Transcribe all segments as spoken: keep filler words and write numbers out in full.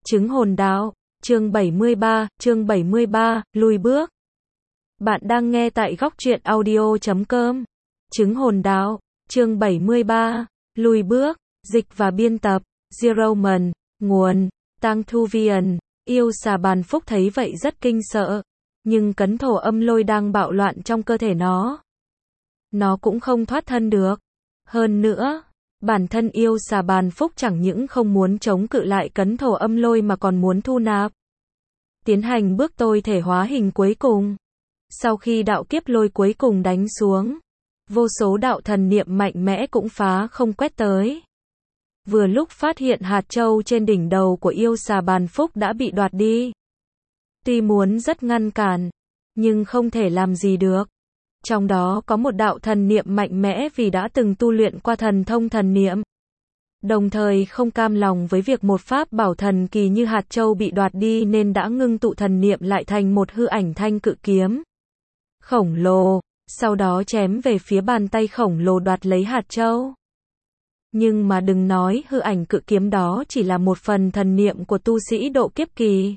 Chứng hồn đạo, chương bảy mươi ba, chương bảy mươi ba, lùi bước. Bạn đang nghe tại góc truyện audio chấm com. Chứng hồn đạo, chương bảy mươi ba, lùi bước, dịch và biên tập, Zeroman, nguồn, Tang Thu Vian. Yêu xà bàn phúc thấy vậy rất kinh sợ, nhưng cấn thổ âm lôi đang bạo loạn trong cơ thể nó. Nó cũng không thoát thân được. Hơn nữa, bản thân yêu xà bàn phúc chẳng những không muốn chống cự lại cấn thổ âm lôi mà còn muốn thu nạp. Tiến hành bước tôi thể hóa hình cuối cùng. Sau khi đạo kiếp lôi cuối cùng đánh xuống, vô số đạo thần niệm mạnh mẽ cũng phá không quét tới. Vừa lúc phát hiện hạt châu trên đỉnh đầu của yêu xà bàn phúc đã bị đoạt đi. Tuy muốn rất ngăn cản, nhưng không thể làm gì được. Trong đó có một đạo thần niệm mạnh mẽ vì đã từng tu luyện qua thần thông thần niệm. Đồng thời không cam lòng với việc một pháp bảo thần kỳ như hạt châu bị đoạt đi nên đã ngưng tụ thần niệm lại thành một hư ảnh thanh cự kiếm khổng lồ, sau đó chém về phía bàn tay khổng lồ đoạt lấy hạt châu. Nhưng mà đừng nói hư ảnh cự kiếm đó chỉ là một phần thần niệm của tu sĩ độ kiếp kỳ.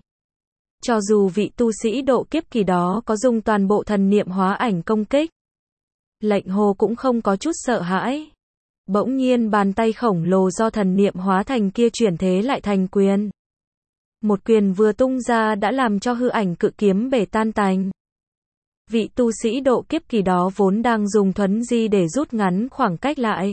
Cho dù vị tu sĩ độ kiếp kỳ đó có dùng toàn bộ thần niệm hóa ảnh công kích, Lệnh Hồ cũng không có chút sợ hãi. Bỗng nhiên bàn tay khổng lồ do thần niệm hóa thành kia chuyển thế lại thành quyền. Một quyền vừa tung ra đã làm cho hư ảnh cự kiếm bể tan tành. Vị tu sĩ độ kiếp kỳ đó vốn đang dùng thuấn di để rút ngắn khoảng cách lại.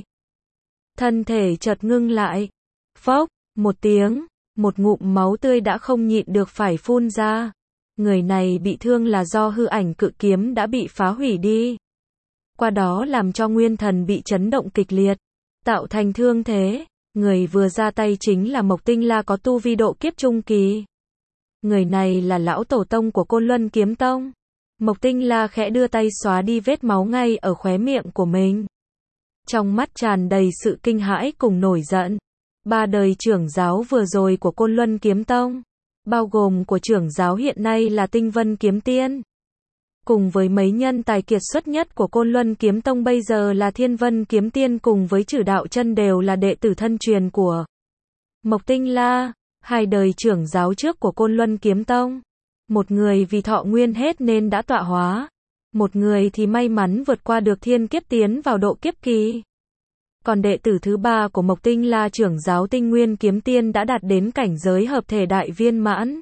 Thân thể chợt ngưng lại. Phốc, một tiếng, một ngụm máu tươi đã không nhịn được phải phun ra. Người này bị thương là do hư ảnh cự kiếm đã bị phá hủy đi. Qua đó làm cho nguyên thần bị chấn động kịch liệt, tạo thành thương thế. Người vừa ra tay chính là Mộc Tinh La có tu vi độ kiếp trung kỳ. Người này là lão tổ tông của Côn Luân Kiếm Tông. Mộc Tinh La khẽ đưa tay xóa đi vết máu ngay ở khóe miệng của mình. Trong mắt tràn đầy sự kinh hãi cùng nổi giận. Ba đời trưởng giáo vừa rồi của Côn Luân Kiếm Tông, bao gồm của trưởng giáo hiện nay là Tinh Vân Kiếm Tiên, cùng với mấy nhân tài kiệt xuất nhất của Côn Luân Kiếm Tông bây giờ là Thiên Vân Kiếm Tiên cùng với Trử Đạo Chân đều là đệ tử thân truyền của Mộc Tinh La. Hai đời trưởng giáo trước của Côn Luân Kiếm Tông, một người vì thọ nguyên hết nên đã tọa hóa, một người thì may mắn vượt qua được thiên kiếp tiến vào độ kiếp kỳ. Còn đệ tử thứ ba của Mộc Tinh La trưởng giáo Tinh Nguyên Kiếm Tiên đã đạt đến cảnh giới hợp thể đại viên mãn.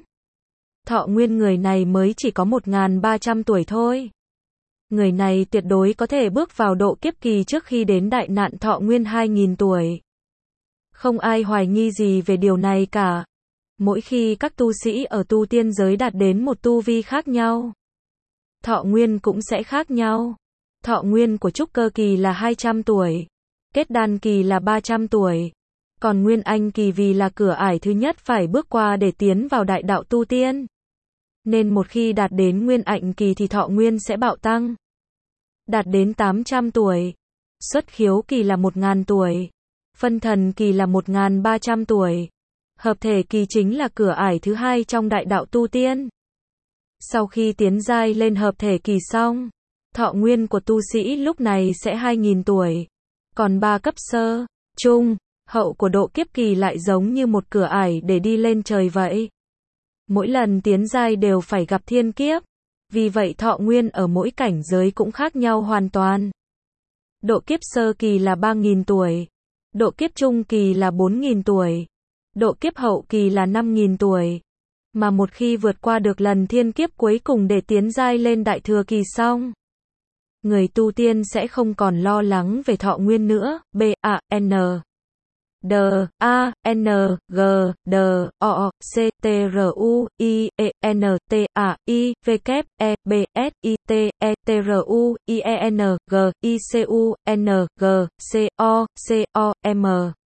Thọ nguyên người này mới chỉ có một nghìn ba trăm tuổi thôi. Người này tuyệt đối có thể bước vào độ kiếp kỳ trước khi đến đại nạn thọ nguyên hai nghìn tuổi. Không ai hoài nghi gì về điều này cả. Mỗi khi các tu sĩ ở tu tiên giới đạt đến một tu vi khác nhau, thọ nguyên cũng sẽ khác nhau. Thọ nguyên của trúc cơ kỳ là hai trăm tuổi, kết đan kỳ là ba trăm tuổi, còn nguyên anh kỳ vì là cửa ải thứ nhất phải bước qua để tiến vào đại đạo tu tiên. Nên một khi đạt đến nguyên anh kỳ thì thọ nguyên sẽ bạo tăng. Đạt đến tám trăm tuổi, xuất khiếu kỳ là một nghìn tuổi, phân thần kỳ là một nghìn ba trăm tuổi. Hợp thể kỳ chính là cửa ải thứ hai trong đại đạo tu tiên. Sau khi tiến giai lên hợp thể kỳ xong, thọ nguyên của tu sĩ lúc này sẽ hai nghìn tuổi. Còn ba cấp sơ, trung, hậu của độ kiếp kỳ lại giống như một cửa ải để đi lên trời vậy. Mỗi lần tiến giai đều phải gặp thiên kiếp. Vì vậy thọ nguyên ở mỗi cảnh giới cũng khác nhau hoàn toàn. Độ kiếp sơ kỳ là ba nghìn tuổi. Độ kiếp trung kỳ là bốn nghìn tuổi. Độ kiếp hậu kỳ là năm nghìn tuổi. Mà một khi vượt qua được lần thiên kiếp cuối cùng để tiến giai lên đại thừa kỳ xong, người tu tiên sẽ không còn lo lắng về thọ nguyên nữa. B A N D A N G D O C T R U I E N T A I V E B S I T E T R U I E N G I C U N G C O C O M.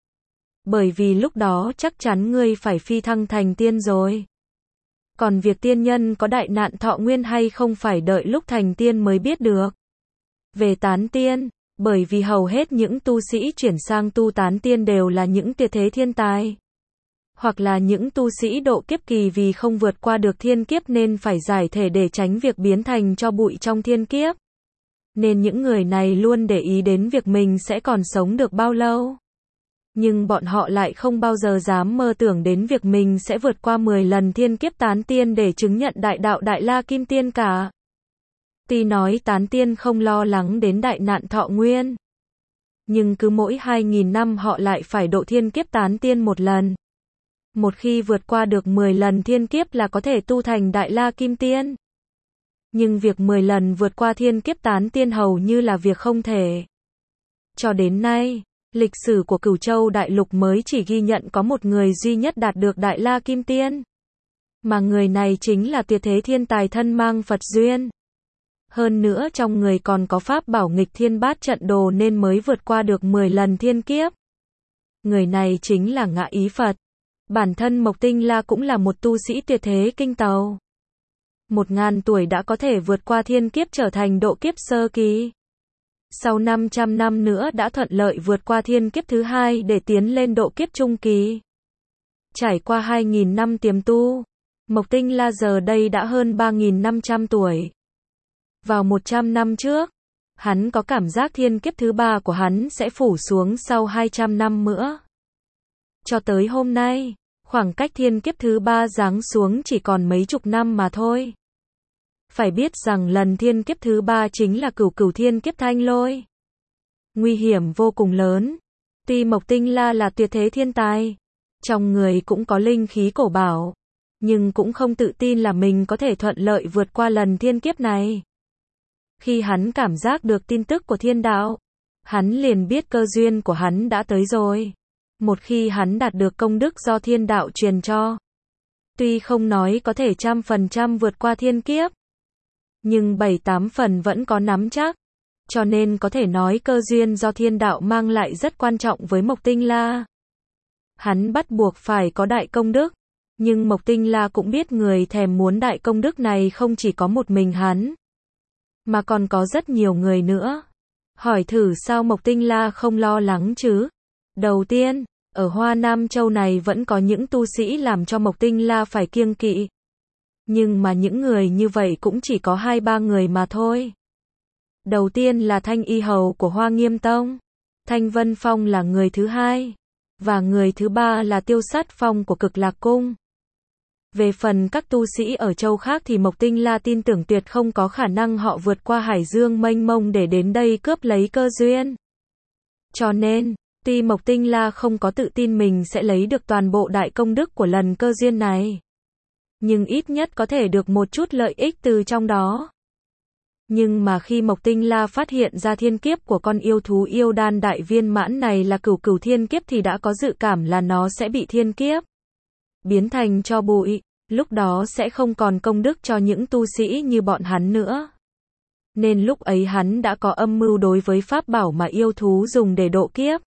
Bởi vì lúc đó chắc chắn ngươi phải phi thăng thành tiên rồi. Còn việc tiên nhân có đại nạn thọ nguyên hay không phải đợi lúc thành tiên mới biết được. Về tán tiên, bởi vì hầu hết những tu sĩ chuyển sang tu tán tiên đều là những tuyệt thế thiên tài, hoặc là những tu sĩ độ kiếp kỳ vì không vượt qua được thiên kiếp nên phải giải thể để tránh việc biến thành tro bụi trong thiên kiếp. Nên những người này luôn để ý đến việc mình sẽ còn sống được bao lâu. Nhưng bọn họ lại không bao giờ dám mơ tưởng đến việc mình sẽ vượt qua mười lần thiên kiếp tán tiên để chứng nhận đại đạo Đại La Kim Tiên cả. Tuy nói tán tiên không lo lắng đến đại nạn thọ nguyên, nhưng cứ mỗi hai nghìn năm họ lại phải độ thiên kiếp tán tiên một lần. Một khi vượt qua được mười lần thiên kiếp là có thể tu thành Đại La Kim Tiên. Nhưng việc mười lần vượt qua thiên kiếp tán tiên hầu như là việc không thể. Cho đến nay, lịch sử của Cửu Châu Đại Lục mới chỉ ghi nhận có một người duy nhất đạt được Đại La Kim Tiên. Mà người này chính là tuyệt thế thiên tài thân mang Phật duyên. Hơn nữa trong người còn có pháp bảo nghịch thiên bát trận đồ nên mới vượt qua được mười lần thiên kiếp. Người này chính là Ngã Ý Phật. Bản thân Mộc Tinh La cũng là một tu sĩ tuyệt thế kinh tàu. Một ngàn tuổi đã có thể vượt qua thiên kiếp trở thành độ kiếp sơ kỳ. Sau năm trăm năm nữa đã thuận lợi vượt qua thiên kiếp thứ hai để tiến lên độ kiếp trung kỳ. Trải qua hai nghìn năm tiềm tu, Mộc Tinh La giờ đây đã hơn ba nghìn năm trăm tuổi. Vào một trăm năm trước, hắn có cảm giác thiên kiếp thứ ba của hắn sẽ phủ xuống sau hai trăm năm nữa. Cho tới hôm nay, khoảng cách thiên kiếp thứ ba giáng xuống chỉ còn mấy chục năm mà thôi. Phải biết rằng lần thiên kiếp thứ ba chính là cửu cửu thiên kiếp thanh lôi. Nguy hiểm vô cùng lớn. Tuy Mộc Tinh La là tuyệt thế thiên tài, trong người cũng có linh khí cổ bảo, nhưng cũng không tự tin là mình có thể thuận lợi vượt qua lần thiên kiếp này. Khi hắn cảm giác được tin tức của thiên đạo, hắn liền biết cơ duyên của hắn đã tới rồi. Một khi hắn đạt được công đức do thiên đạo truyền cho, tuy không nói có thể trăm phần trăm vượt qua thiên kiếp, nhưng bảy tám phần vẫn có nắm chắc. Cho nên có thể nói cơ duyên do thiên đạo mang lại rất quan trọng với Mộc Tinh La. Hắn bắt buộc phải có đại công đức, nhưng Mộc Tinh La cũng biết người thèm muốn đại công đức này không chỉ có một mình hắn, mà còn có rất nhiều người nữa. Hỏi thử sao Mộc Tinh La không lo lắng chứ? Đầu tiên, ở Hoa Nam Châu này vẫn có những tu sĩ làm cho Mộc Tinh La phải kiêng kỵ. Nhưng mà những người như vậy cũng chỉ có hai ba người mà thôi. Đầu tiên là Thanh Y Hầu của Hoa Nghiêm Tông. Thanh Vân Phong là người thứ hai. Và người thứ ba là Tiêu Sát Phong của Cực Lạc Cung. Về phần các tu sĩ ở châu khác thì Mộc Tinh La tin tưởng tuyệt không có khả năng họ vượt qua hải dương mênh mông để đến đây cướp lấy cơ duyên. Cho nên, tuy Mộc Tinh La không có tự tin mình sẽ lấy được toàn bộ đại công đức của lần cơ duyên này, nhưng ít nhất có thể được một chút lợi ích từ trong đó. Nhưng mà khi Mộc Tinh La phát hiện ra thiên kiếp của con yêu thú yêu đan đại viên mãn này là cửu cửu thiên kiếp thì đã có dự cảm là nó sẽ bị thiên kiếp biến thành tro bụi, lúc đó sẽ không còn công đức cho những tu sĩ như bọn hắn nữa. Nên lúc ấy hắn đã có âm mưu đối với pháp bảo mà yêu thú dùng để độ kiếp.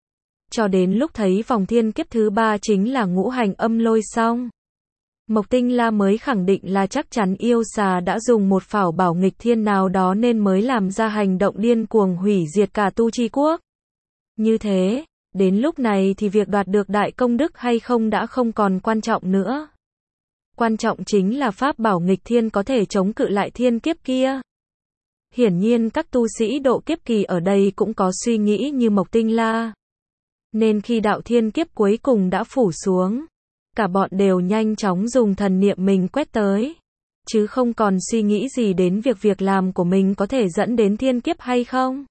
Cho đến lúc thấy vòng thiên kiếp thứ ba chính là ngũ hành âm lôi xong, Mộc Tinh La mới khẳng định là chắc chắn yêu xà đã dùng một phảo bảo nghịch thiên nào đó nên mới làm ra hành động điên cuồng hủy diệt cả tu chi quốc. Như thế, đến lúc này thì việc đoạt được đại công đức hay không đã không còn quan trọng nữa. Quan trọng chính là pháp bảo nghịch thiên có thể chống cự lại thiên kiếp kia. Hiển nhiên các tu sĩ độ kiếp kỳ ở đây cũng có suy nghĩ như Mộc Tinh La. Nên khi đạo thiên kiếp cuối cùng đã phủ xuống, cả bọn đều nhanh chóng dùng thần niệm mình quét tới, chứ không còn suy nghĩ gì đến việc việc làm của mình có thể dẫn đến thiên kiếp hay không.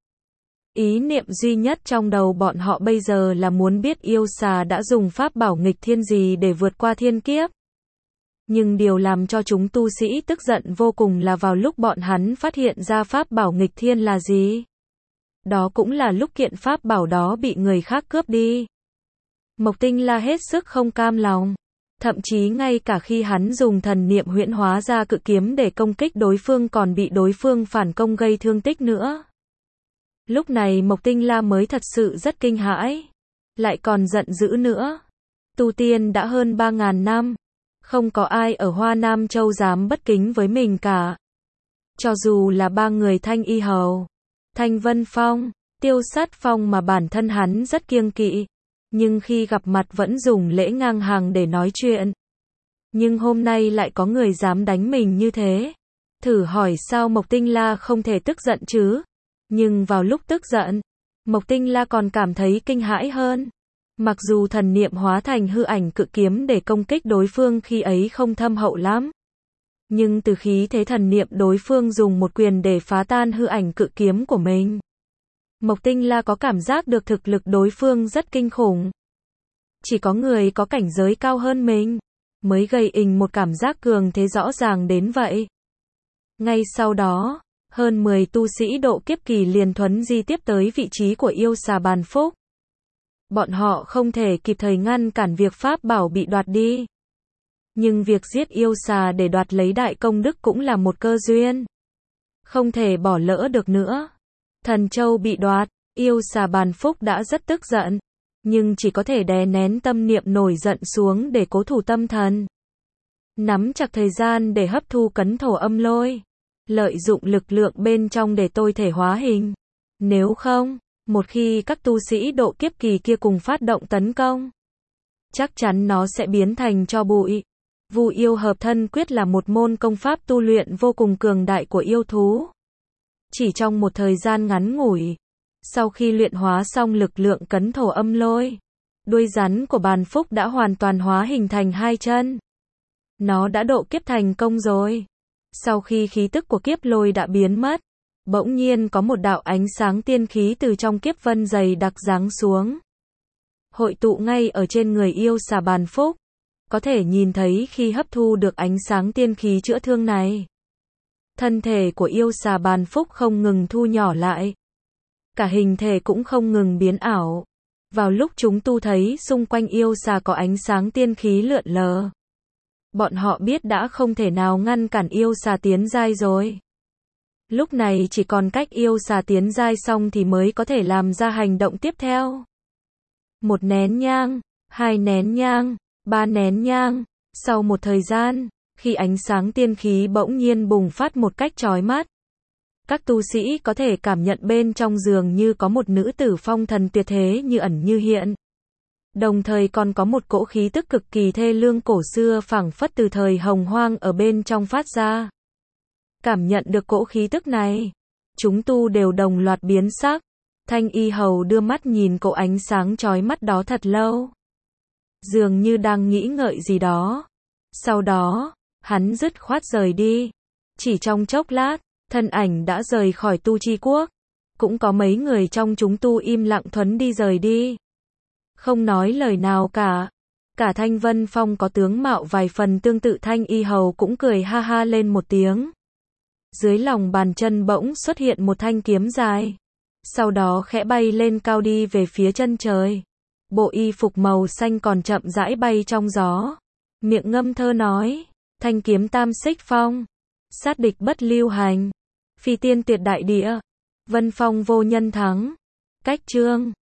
Ý niệm duy nhất trong đầu bọn họ bây giờ là muốn biết yêu xà đã dùng pháp bảo nghịch thiên gì để vượt qua thiên kiếp. Nhưng điều làm cho chúng tu sĩ tức giận vô cùng là vào lúc bọn hắn phát hiện ra pháp bảo nghịch thiên là gì. Đó cũng là lúc kiện pháp bảo đó bị người khác cướp đi. Mộc Tinh La hết sức không cam lòng. Thậm chí ngay cả khi hắn dùng thần niệm huyễn hóa ra cự kiếm để công kích đối phương còn bị đối phương phản công gây thương tích nữa. Lúc này Mộc Tinh La mới thật sự rất kinh hãi. Lại còn giận dữ nữa. Tu tiên đã hơn ba ngàn năm. Không có ai ở Hoa Nam Châu dám bất kính với mình cả. Cho dù là ba người Thanh Y Hầu, Thanh Vân Phong, Tiêu Sát Phong mà bản thân hắn rất kiêng kỵ. Nhưng khi gặp mặt vẫn dùng lễ ngang hàng để nói chuyện. Nhưng hôm nay lại có người dám đánh mình như thế. Thử hỏi sao Mộc Tinh La không thể tức giận chứ? Nhưng vào lúc tức giận, Mộc Tinh La còn cảm thấy kinh hãi hơn. Mặc dù thần niệm hóa thành hư ảnh cự kiếm để công kích đối phương khi ấy không thâm hậu lắm. Nhưng từ khí thế thần niệm đối phương dùng một quyền để phá tan hư ảnh cự kiếm của mình. Mộc Tinh La có cảm giác được thực lực đối phương rất kinh khủng. Chỉ có người có cảnh giới cao hơn mình, mới gây ình một cảm giác cường thế rõ ràng đến vậy. Ngay sau đó, hơn mười tu sĩ độ kiếp kỳ liền thuấn di tiếp tới vị trí của yêu xà bàn phúc. Bọn họ không thể kịp thời ngăn cản việc pháp bảo bị đoạt đi. Nhưng việc giết yêu xà để đoạt lấy đại công đức cũng là một cơ duyên. Không thể bỏ lỡ được nữa. Thần châu bị đoạt, yêu xà bàn phúc đã rất tức giận. Nhưng chỉ có thể đè nén tâm niệm nổi giận xuống để cố thủ tâm thần. Nắm chặt thời gian để hấp thu cấn thổ âm lôi. Lợi dụng lực lượng bên trong để tôi thể hóa hình. Nếu không, một khi các tu sĩ độ kiếp kỳ kia cùng phát động tấn công, chắc chắn nó sẽ biến thành tro bụi. Vu yêu hợp thân quyết là một môn công pháp tu luyện vô cùng cường đại của yêu thú. Chỉ trong một thời gian ngắn ngủi, sau khi luyện hóa xong lực lượng cấn thổ âm lôi, đuôi rắn của bàn phúc đã hoàn toàn hóa hình thành hai chân. Nó đã độ kiếp thành công rồi. Sau khi khí tức của kiếp lôi đã biến mất, bỗng nhiên có một đạo ánh sáng tiên khí từ trong kiếp vân dày đặc giáng xuống. Hội tụ ngay ở trên người yêu xà bàn phúc. Có thể nhìn thấy khi hấp thu được ánh sáng tiên khí chữa thương này. Thân thể của yêu xà bàn phúc không ngừng thu nhỏ lại. Cả hình thể cũng không ngừng biến ảo. Vào lúc chúng tu thấy xung quanh yêu xà có ánh sáng tiên khí lượn lờ, bọn họ biết đã không thể nào ngăn cản yêu xà tiến giai rồi. Lúc này chỉ còn cách yêu xà tiến giai xong thì mới có thể làm ra hành động tiếp theo. Một nén nhang, hai nén nhang, ba nén nhang. Sau một thời gian, khi ánh sáng tiên khí bỗng nhiên bùng phát một cách chói mắt, các tu sĩ có thể cảm nhận bên trong dường như có một nữ tử phong thần tuyệt thế như ẩn như hiện. Đồng thời còn có một cỗ khí tức cực kỳ thê lương cổ xưa phảng phất từ thời hồng hoang ở bên trong phát ra. Cảm nhận được cỗ khí tức này, chúng tu đều đồng loạt biến sắc. Thanh Y Hầu đưa mắt nhìn cỗ ánh sáng chói mắt đó thật lâu, dường như đang nghĩ ngợi gì đó. Sau đó, hắn dứt khoát rời đi. Chỉ trong chốc lát, thân ảnh đã rời khỏi Tu Chi Quốc. Cũng có mấy người trong chúng tu im lặng thuấn đi rời đi, không nói lời nào cả. Cả Thanh Vân Phong có tướng mạo vài phần tương tự Thanh Y Hầu cũng cười ha ha lên một tiếng. Dưới lòng bàn chân bỗng xuất hiện một thanh kiếm dài. Sau đó khẽ bay lên cao đi về phía chân trời. Bộ y phục màu xanh còn chậm rãi bay trong gió. Miệng ngâm thơ nói, thanh kiếm tam xích phong, sát địch bất lưu hành, phi tiên tuyệt đại địa, vân phong vô nhân thắng. Cách chương